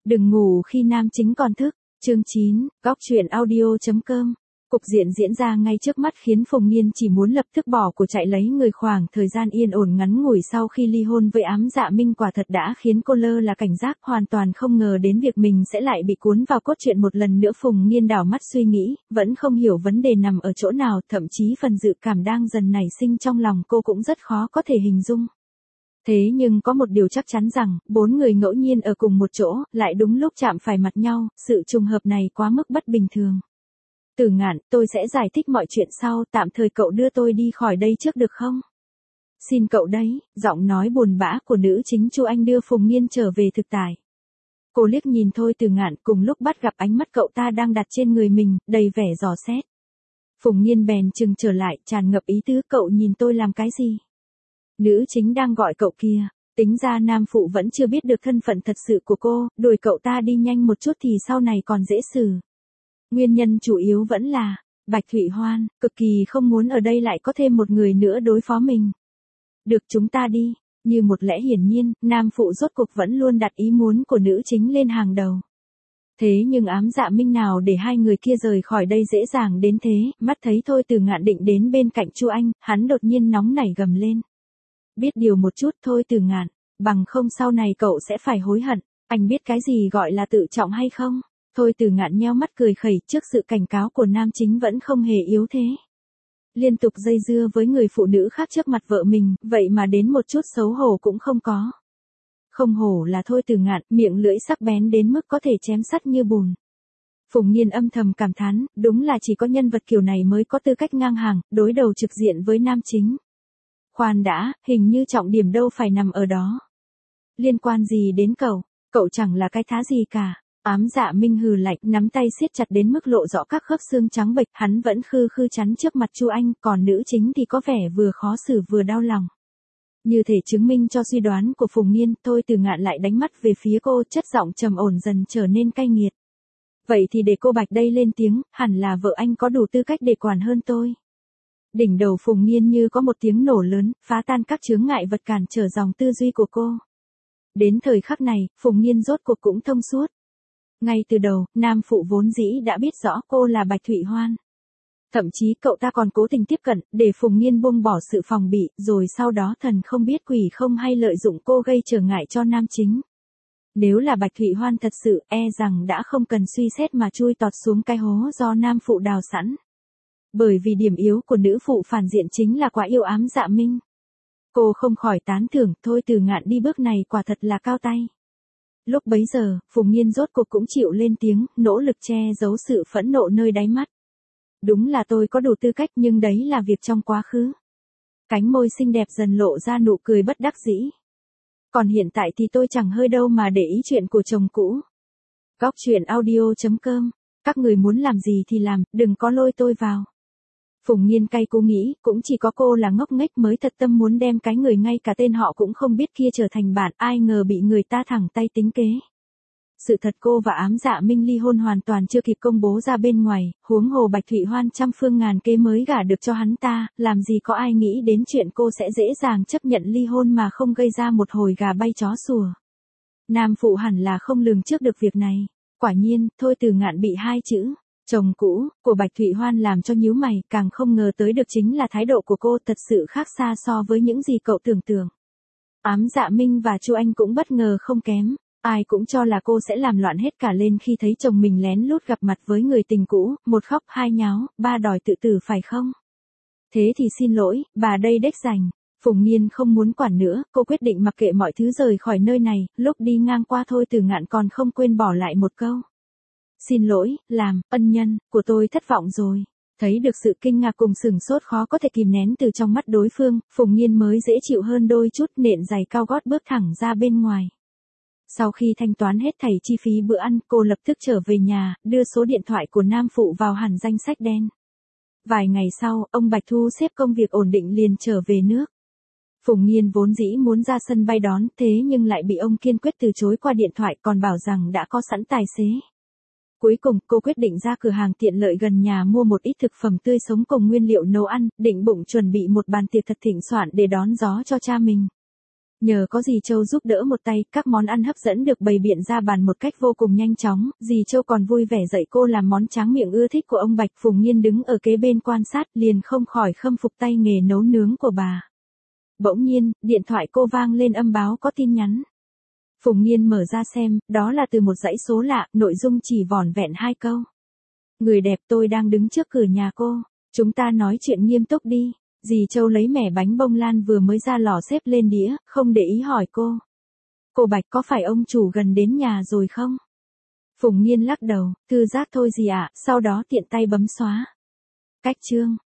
Đừng ngủ khi nam chính còn thức. Chương 9, góc truyện audio.com. Cục diện diễn ra ngay trước mắt khiến Phùng Nghiên chỉ muốn lập tức bỏ của chạy lấy người. Khoảng thời gian yên ổn ngắn ngủi sau khi ly hôn với Ám Dạ Minh quả thật đã khiến cô lơ là cảnh giác, hoàn toàn không ngờ đến việc mình sẽ lại bị cuốn vào cốt truyện một lần nữa. Phùng Nghiên đảo mắt suy nghĩ, vẫn không hiểu vấn đề nằm ở chỗ nào, thậm chí phần dự cảm đang dần nảy sinh trong lòng cô cũng rất khó có thể hình dung. Thế nhưng có một điều chắc chắn rằng, 4 người ngẫu nhiên ở cùng một chỗ, lại đúng lúc chạm phải mặt nhau, sự trùng hợp này quá mức bất bình thường. Tử Ngạn, tôi sẽ giải thích mọi chuyện sau, tạm thời cậu đưa tôi đi khỏi đây trước được không? Xin cậu đấy, giọng nói buồn bã của nữ chính Chu Anh đưa Phùng Nghiên trở về thực tại. Cô liếc nhìn Thôi Tử Ngạn, cùng lúc bắt gặp ánh mắt cậu ta đang đặt trên người mình, đầy vẻ dò xét. Phùng Nghiên bèn chừng trở lại, tràn ngập ý tứ, cậu nhìn tôi làm cái gì? Nữ chính đang gọi cậu kia. Tính ra nam phụ vẫn chưa biết được thân phận thật sự của cô, đuổi cậu ta đi nhanh một chút thì sau này còn dễ xử. Nguyên nhân chủ yếu vẫn là, Bạch Thụy Hoan, cực kỳ không muốn ở đây lại có thêm một người nữa đối phó mình. Được, chúng ta đi. Như một lẽ hiển nhiên, nam phụ rốt cuộc vẫn luôn đặt ý muốn của nữ chính lên hàng đầu. Thế nhưng Ám Dạ Minh nào để hai người kia rời khỏi đây dễ dàng đến thế, mắt thấy Thôi Tử Ngạn định đến bên cạnh Chu Anh, hắn đột nhiên nóng nảy gầm lên. Biết điều một chút thôi Tử Ngạn, bằng không sau này cậu sẽ phải hối hận. Anh biết cái gì gọi là tự trọng hay không? Thôi Tử Ngạn nheo mắt cười khẩy trước sự cảnh cáo của nam chính vẫn không hề yếu thế. Liên tục dây dưa với người phụ nữ khác trước mặt vợ mình, vậy mà đến một chút xấu hổ cũng không có. Không hổ là Thôi Tử Ngạn, miệng lưỡi sắc bén đến mức có thể chém sắt như bùn. Phùng Nghiên âm thầm cảm thán, đúng là chỉ có nhân vật kiểu này mới có tư cách ngang hàng, đối đầu trực diện với nam chính. Khoan đã, hình như trọng điểm đâu phải nằm ở đó. Liên quan gì đến cậu chẳng là cái thá gì cả. Ám Dạ Minh hừ lạnh, nắm tay siết chặt đến mức lộ rõ các khớp xương trắng bệch, hắn vẫn khư khư chắn trước mặt Chu Anh, còn nữ chính thì có vẻ vừa khó xử vừa đau lòng. Như thể chứng minh cho suy đoán của Phùng Nghiên, Thôi Tử Ngạn lại đánh mắt về phía cô, chất giọng trầm ổn dần trở nên cay nghiệt. Vậy thì để cô Bạch đây lên tiếng, hẳn là vợ anh có đủ tư cách để quản hơn tôi. Đỉnh đầu Phùng Nghiên như có một tiếng nổ lớn, phá tan các chướng ngại vật cản trở dòng tư duy của cô. Đến thời khắc này, Phùng Nghiên rốt cuộc cũng thông suốt. Ngay từ đầu, nam phụ vốn dĩ đã biết rõ cô là Bạch Thụy Hoan. Thậm chí cậu ta còn cố tình tiếp cận, để Phùng Nghiên buông bỏ sự phòng bị, rồi sau đó thần không biết quỷ không hay lợi dụng cô gây trở ngại cho nam chính. Nếu là Bạch Thụy Hoan thật sự, rằng đã không cần suy xét mà chui tọt xuống cái hố do nam phụ đào sẵn. Bởi vì điểm yếu của nữ phụ phản diện chính là quá yêu Ám Dạ Minh. Cô không khỏi tán thưởng, Thôi Tử Ngạn đi bước này quả thật là cao tay. Lúc bấy giờ, Phùng Nghiên rốt cuộc cũng chịu lên tiếng, nỗ lực che giấu sự phẫn nộ nơi đáy mắt. Đúng là tôi có đủ tư cách nhưng đấy là việc trong quá khứ. Cánh môi xinh đẹp dần lộ ra nụ cười bất đắc dĩ. Còn hiện tại thì tôi chẳng hơi đâu mà để ý chuyện của chồng cũ. Góc truyện audio.com. Các người muốn làm gì thì làm, đừng có lôi tôi vào. Phùng Nghiên cay cú nghĩ, cũng chỉ có cô là ngốc nghếch mới thật tâm muốn đem cái người ngay cả tên họ cũng không biết kia trở thành bạn, ai ngờ bị người ta thẳng tay tính kế. Sự thật cô và Ám Dạ Minh ly hôn hoàn toàn chưa kịp công bố ra bên ngoài, huống hồ Bạch Thụy Hoan trăm phương ngàn kế mới gả được cho hắn ta, làm gì có ai nghĩ đến chuyện cô sẽ dễ dàng chấp nhận ly hôn mà không gây ra một hồi gà bay chó sủa. Nam phụ hẳn là không lường trước được việc này. Quả nhiên, Thôi Tử Ngạn bị hai chữ chồng cũ của Bạch Thụy Hoan làm cho nhíu mày, càng không ngờ tới được chính là thái độ của cô thật sự khác xa so với những gì cậu tưởng tượng. Ám Dạ Minh và Chu Anh cũng bất ngờ không kém, ai cũng cho là cô sẽ làm loạn hết cả lên khi thấy chồng mình lén lút gặp mặt với người tình cũ, một khóc hai nháo, ba đòi tự tử phải không? Thế thì xin lỗi, bà đây đếch rành. Phùng Nghiên không muốn quản nữa, cô quyết định mặc kệ mọi thứ rời khỏi nơi này, lúc đi ngang qua Thôi Tử Ngạn còn không quên bỏ lại một câu. Xin lỗi, ân nhân của tôi thất vọng rồi. Thấy được sự kinh ngạc cùng sửng sốt khó có thể kìm nén từ trong mắt đối phương, Phùng Nghiên mới dễ chịu hơn đôi chút, nện giày cao gót bước thẳng ra bên ngoài. Sau khi thanh toán hết thảy chi phí bữa ăn, cô lập tức trở về nhà, đưa số điện thoại của nam phụ vào hẳn danh sách đen. Vài ngày sau, ông Bạch thu xếp công việc ổn định liền trở về nước. Phùng Nghiên vốn dĩ muốn ra sân bay đón, thế nhưng lại bị ông kiên quyết từ chối qua điện thoại, còn bảo rằng đã có sẵn tài xế. Cuối cùng, cô quyết định ra cửa hàng tiện lợi gần nhà mua một ít thực phẩm tươi sống cùng nguyên liệu nấu ăn, định bụng chuẩn bị một bàn tiệc thật thịnh soạn để đón gió cho cha mình. Nhờ có dì Châu giúp đỡ một tay, các món ăn hấp dẫn được bày biện ra bàn một cách vô cùng nhanh chóng, dì Châu còn vui vẻ dạy cô làm món tráng miệng ưa thích của ông Bạch. Phùng Nghiên đứng ở kế bên quan sát, liền không khỏi khâm phục tay nghề nấu nướng của bà. Bỗng nhiên, điện thoại cô vang lên âm báo có tin nhắn. Phùng Nghiên mở ra xem, đó là từ một dãy số lạ, nội dung chỉ vỏn vẹn 2 câu. Người đẹp, tôi đang đứng trước cửa nhà cô. Chúng ta nói chuyện nghiêm túc đi. Dì Châu lấy mẻ bánh bông lan vừa mới ra lò xếp lên đĩa, không để ý hỏi cô. Cô Bạch, có phải ông chủ gần đến nhà rồi không? Phùng Nghiên lắc đầu, thư giác thôi dì ạ, sau đó tiện tay bấm xóa. Cách chương.